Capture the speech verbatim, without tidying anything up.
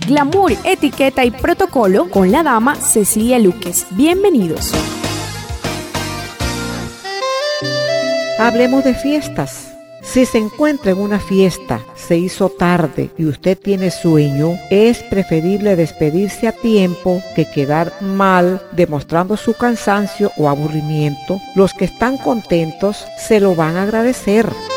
glamour, etiqueta y protocolo con la dama Cecilia Luques. Bienvenidos. Hablemos de fiestas. Si se encuentra en una fiesta, se hizo tarde y usted tiene sueño, es preferible despedirse a tiempo que quedar mal demostrando su cansancio o aburrimiento. Los que están contentos se lo van a agradecer.